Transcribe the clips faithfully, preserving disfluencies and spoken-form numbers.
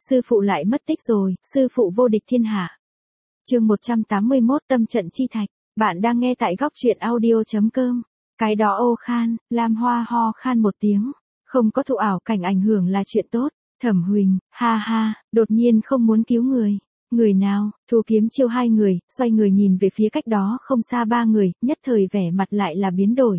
Sư phụ lại mất tích rồi, sư phụ vô địch thiên hạ. Chương một trăm tám mươi mốt Tâm trận chi thạch. Bạn đang nghe tại góc truyện audio chấm com. Cái đó ô khan, Lam Hoa ho khan một tiếng. Không có thụ ảo cảnh ảnh hưởng là chuyện tốt. Thẩm Huỳnh, ha ha, đột nhiên không muốn cứu người. Người nào? Thu Kiếm Chiêu hai người, xoay người nhìn về phía cách đó không xa ba người, nhất thời vẻ mặt lại là biến đổi.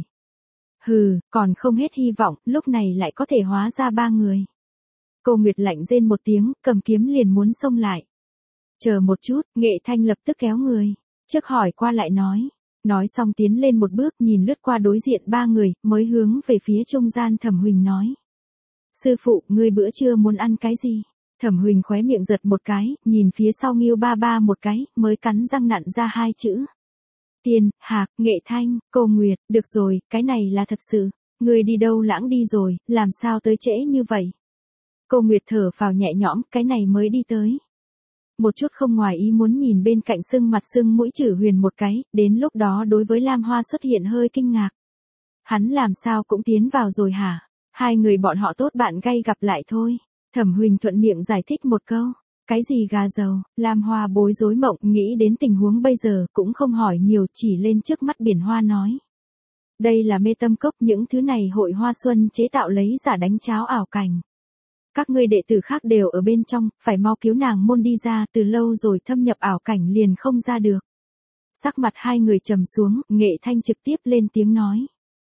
Hừ, còn không hết hy vọng, lúc này lại có thể hóa ra ba người. Cô Nguyệt lạnh rên một tiếng, cầm kiếm liền muốn xông lại. Chờ một chút, Nghệ Thanh lập tức kéo người. Trước hỏi qua lại nói. Nói xong tiến lên một bước nhìn lướt qua đối diện ba người, mới hướng về phía trung gian Thẩm Huỳnh nói. Sư phụ, ngươi bữa trưa muốn ăn cái gì? Thẩm Huỳnh khóe miệng giật một cái, nhìn phía sau Ngưu ba ba một cái, mới cắn răng nặn ra hai chữ. Tiên, Hạc, Nghệ Thanh, Cô Nguyệt, được rồi, cái này là thật sự. Ngươi đi đâu lãng đi rồi, làm sao tới trễ như vậy? Cô Nguyệt thở phào nhẹ nhõm, cái này mới đi tới. Một chút không ngoài ý muốn nhìn bên cạnh sưng mặt sưng mũi Chử Huyền một cái, đến lúc đó đối với Lam Hoa xuất hiện hơi kinh ngạc. Hắn làm sao cũng tiến vào rồi hả? Hai người bọn họ tốt bạn gay gặp lại thôi. Thẩm Huỳnh thuận miệng giải thích một câu. Cái gì gà dầu? Lam Hoa bối rối mộng, nghĩ đến tình huống bây giờ, cũng không hỏi nhiều, chỉ lên trước mắt Biển Hoa nói. Đây là mê tâm cốc, những thứ này hội Hoa Xuân chế tạo lấy giả đánh cháo ảo cảnh. Các ngươi đệ tử khác đều ở bên trong, phải mau cứu nàng môn đi ra, từ lâu rồi thâm nhập ảo cảnh liền không ra được. Sắc mặt hai người trầm xuống, Nghệ Thanh trực tiếp lên tiếng nói.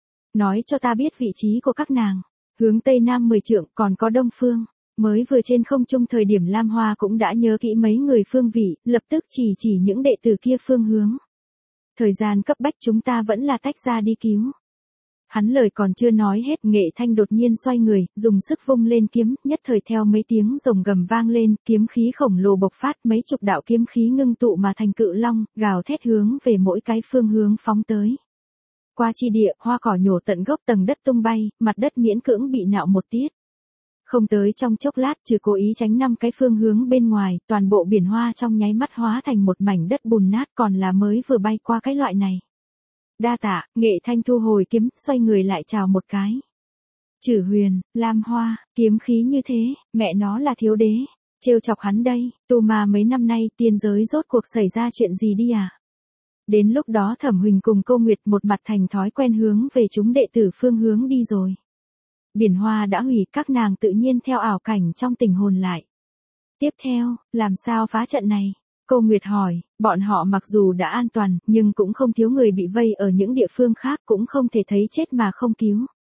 Nói cho ta biết vị trí của các nàng. Hướng Tây Nam mười trượng, còn có Đông Phương. Mới vừa trên không trung thời điểm Lam Hoa cũng đã nhớ kỹ mấy người phương vị, lập tức chỉ chỉ những đệ tử kia phương hướng. Thời gian cấp bách chúng ta vẫn là tách ra đi cứu. Hắn lời còn chưa nói hết, Nghệ Thanh đột nhiên xoay người, dùng sức vung lên kiếm, nhất thời theo mấy tiếng rồng gầm vang lên, kiếm khí khổng lồ bộc phát, mấy chục đạo kiếm khí ngưng tụ mà thành cự long, gào thét hướng về mỗi cái phương hướng phóng tới. Qua chi địa, hoa cỏ nhổ tận gốc, tầng đất tung bay, mặt đất miễn cưỡng bị nạo một tiết. Không tới trong chốc lát, trừ cố ý tránh năm cái phương hướng bên ngoài, toàn bộ biển hoa trong nháy mắt hóa thành một mảnh đất bùn nát, còn là mới vừa bay qua cái loại này. Đa tạ, Nghệ Thanh thu hồi kiếm, xoay người lại chào một cái. Chử Huyền, Lam Hoa, kiếm khí như thế, mẹ nó là thiếu đế, trêu chọc hắn đây, tu ma mấy năm nay tiên giới rốt cuộc xảy ra chuyện gì đi à? Đến lúc đó Thẩm Huỳnh cùng Cô Nguyệt một mặt thành thói quen hướng về chúng đệ tử phương hướng đi rồi. Biển hoa đã hủy, các nàng tự nhiên theo ảo cảnh trong tình hồn lại. Tiếp theo, làm sao phá trận này? Cô Nguyệt hỏi, bọn họ mặc dù đã an toàn, nhưng cũng không thiếu người bị vây ở những địa phương khác, cũng không thể thấy chết mà không cứu.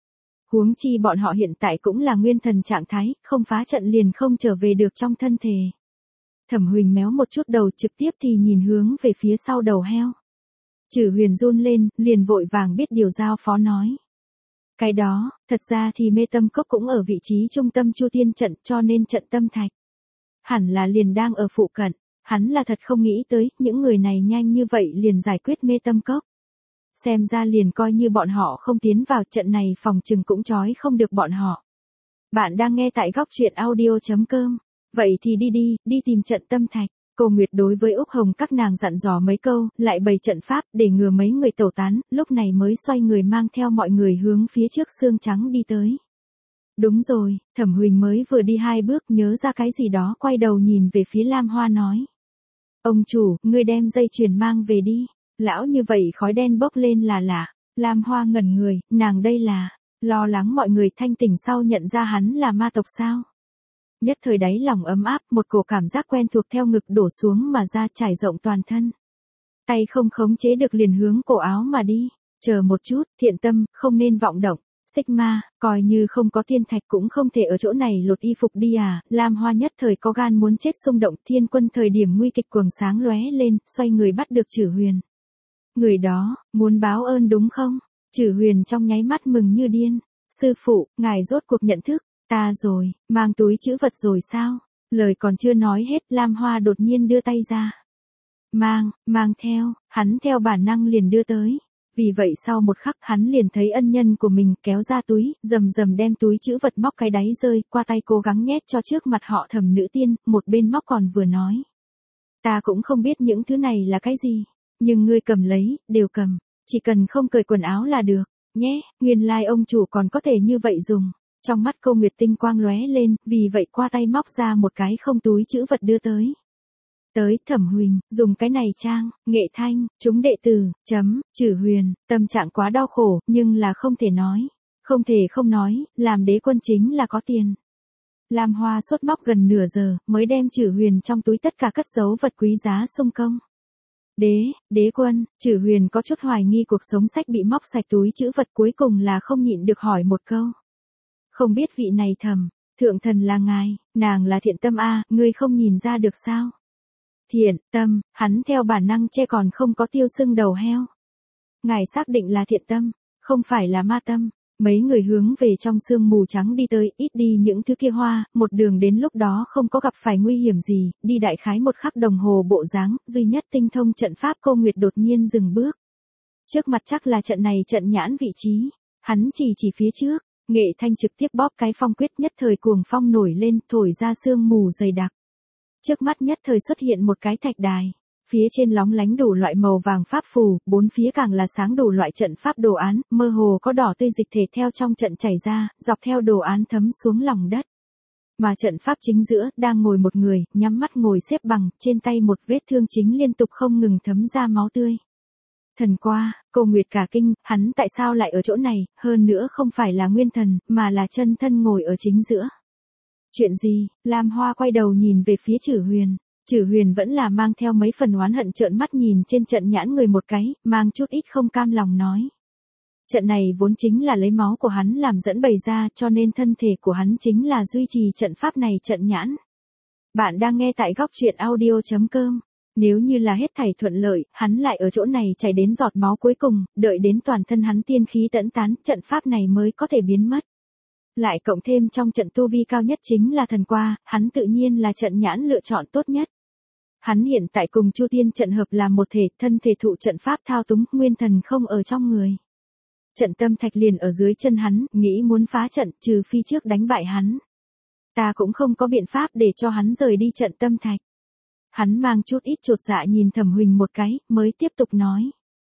Huống chi bọn họ hiện tại cũng là nguyên thần trạng thái, không phá trận liền không trở về được trong thân thể. Thẩm Huỳnh méo một chút đầu, trực tiếp thì nhìn hướng về phía sau đầu heo. Chử Huyền run lên, liền vội vàng biết điều giao phó nói. Cái đó, thật ra thì mê tâm cốc cũng ở vị trí trung tâm Chu Tiên trận, cho nên trận tâm thạch. Hẳn là liền đang ở phụ cận. Hắn là thật không nghĩ tới, những người này nhanh như vậy liền giải quyết mê tâm cốc. Xem ra liền coi như bọn họ không tiến vào trận này, phòng chừng cũng trói không được bọn họ. Bạn đang nghe tại góc truyện audio chấm com. Vậy thì đi đi, đi tìm trận tâm thạch. Cô Nguyệt đối với Úc Hồng các nàng dặn dò mấy câu, lại bày trận pháp để ngừa mấy người tẩu tán, lúc này mới xoay người mang theo mọi người hướng phía trước xương trắng đi tới. Đúng rồi, Thẩm Huỳnh mới vừa đi hai bước nhớ ra cái gì đó, quay đầu nhìn về phía Lam Hoa nói. Ông chủ, ngươi đem dây chuyền mang về đi. Lão như vậy khói đen bốc lên là lạ. Lam Hoa ngẩn người, nàng đây là, lo lắng mọi người thanh tỉnh sau nhận ra hắn là ma tộc sao. Nhất thời đáy lòng ấm áp, một cổ cảm giác quen thuộc theo ngực đổ xuống mà ra trải rộng toàn thân. Tay không khống chế được liền hướng cổ áo mà đi. Chờ một chút, thiện tâm, không nên vọng động. Sigma, coi như không có tiên thạch cũng không thể ở chỗ này lột y phục đi à. Lam Hoa nhất thời có gan muốn chết xung động, thiên quân thời điểm nguy kịch quầng sáng lóe lên, xoay người bắt được Chử Huyền. Người đó, muốn báo ơn đúng không? Chử Huyền trong nháy mắt mừng như điên. Sư phụ, ngài rốt cuộc nhận thức, ta rồi, mang túi trữ vật rồi sao? Lời còn chưa nói hết, Lam Hoa đột nhiên đưa tay ra. Mang, mang theo, hắn theo bản năng liền đưa tới. Vì vậy sau một khắc hắn liền thấy ân nhân của mình kéo ra túi, rầm rầm đem túi trữ vật móc cái đáy rơi, qua tay cố gắng nhét cho trước mặt họ Thẩm nữ tiên, một bên móc còn vừa nói. Ta cũng không biết những thứ này là cái gì, nhưng ngươi cầm lấy, đều cầm, chỉ cần không cởi quần áo là được, nhé, nguyên lai like ông chủ còn có thể như vậy dùng. Trong mắt Cô Nguyệt tinh quang lóe lên, vì vậy qua tay móc ra một cái không túi chữ vật đưa tới. Tới, Thẩm Huỳnh, dùng cái này trang, Nghệ Thanh, chúng đệ tử, chấm, Chử Huyền, tâm trạng quá đau khổ, nhưng là không thể nói. Không thể không nói, làm đế quân chính là có tiền. Lam Hoa sốt móc gần nửa giờ, mới đem Chử Huyền trong túi tất cả cất giấu vật quý giá xung công. Đế, đế quân, Chử Huyền có chút hoài nghi cuộc sống sách bị móc sạch túi chữ vật, cuối cùng là không nhịn được hỏi một câu. Không biết vị này Thẩm, thượng thần là ngài, nàng là thiện tâm a, ngươi không nhìn ra được sao? Thiện tâm, hắn theo bản năng che còn không có tiêu sưng đầu heo. Ngài xác định là thiện tâm, không phải là ma tâm. Mấy người hướng về trong sương mù trắng đi tới, ít đi những thứ kia hoa, một đường đến lúc đó không có gặp phải nguy hiểm gì, đi đại khái một khắc đồng hồ bộ dáng, duy nhất tinh thông trận pháp Cô Nguyệt đột nhiên dừng bước. Trước mặt chắc là trận này trận nhãn vị trí, hắn chỉ chỉ phía trước, Nghệ Thanh trực tiếp bóp cái phong quyết, nhất thời cuồng phong nổi lên, thổi ra sương mù dày đặc. Trước mắt nhất thời xuất hiện một cái thạch đài. Phía trên lóng lánh đủ loại màu vàng pháp phù, bốn phía càng là sáng đủ loại trận pháp đồ án, mơ hồ có đỏ tươi dịch thể theo trong trận chảy ra, dọc theo đồ án thấm xuống lòng đất. Mà trận pháp chính giữa, đang ngồi một người, nhắm mắt ngồi xếp bằng, trên tay một vết thương chính liên tục không ngừng thấm ra máu tươi. Thần qua, Cô Nguyệt cả kinh, hắn tại sao lại ở chỗ này, hơn nữa không phải là nguyên thần, mà là chân thân ngồi ở chính giữa. Chuyện gì? Lam Hoa quay đầu nhìn về phía Chử Huyền. Chử Huyền vẫn là mang theo mấy phần oán hận, trợn mắt nhìn trên trận nhãn người một cái, mang chút ít không cam lòng nói. Trận này vốn chính là lấy máu của hắn làm dẫn bày ra, cho nên thân thể của hắn chính là duy trì trận pháp này trận nhãn. Bạn đang nghe tại góc truyện audio chấm com. Nếu như là hết thảy thuận lợi, hắn lại ở chỗ này chảy đến giọt máu cuối cùng, đợi đến toàn thân hắn tiên khí tẫn tán, trận pháp này mới có thể biến mất. Lại cộng thêm trong trận tu vi cao nhất chính là thần qua, hắn tự nhiên là trận nhãn lựa chọn tốt nhất. Hắn hiện tại cùng Chu Tiên trận hợp làm một thể, thân thể thụ trận pháp thao túng, nguyên thần không ở trong người. Trận tâm thạch liền ở dưới chân hắn, nghĩ muốn phá trận, trừ phi trước đánh bại hắn. Ta cũng không có biện pháp để cho hắn rời đi trận tâm thạch. Hắn mang chút ít chột dạ nhìn Thẩm Huỳnh một cái, mới tiếp tục nói.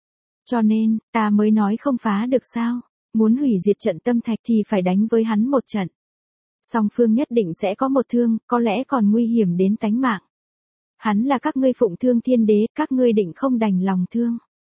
Cho nên, ta mới nói không phá được sao, muốn hủy diệt trận tâm thạch thì phải đánh với hắn một trận. Song phương nhất định sẽ có một thương, có lẽ còn nguy hiểm đến tánh mạng. Hắn là các ngươi phụng thương thiên đế, các ngươi định không đành lòng thương.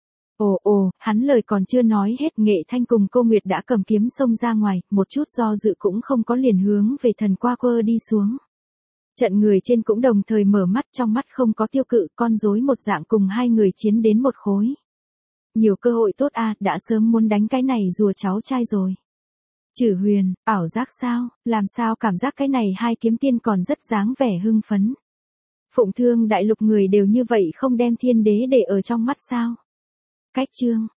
Ồ ồ, hắn lời còn chưa nói hết, Nghệ Thanh cùng Cô Nguyệt đã cầm kiếm xông ra ngoài, một chút do dự cũng không có, liền hướng về thần qua quơ đi xuống. Trận người trên cũng đồng thời mở mắt, trong mắt không có tiêu cự, con rối một dạng cùng hai người chiến đến một khối. Nhiều cơ hội tốt a, đã sớm muốn đánh cái này rùa cháu trai rồi. Chử Huyền, ảo giác sao, làm sao cảm giác cái này hai kiếm tiên còn rất dáng vẻ hưng phấn. Phụng thương đại lục người đều như vậy, không đem thiên đế để ở trong mắt sao? Cách chương,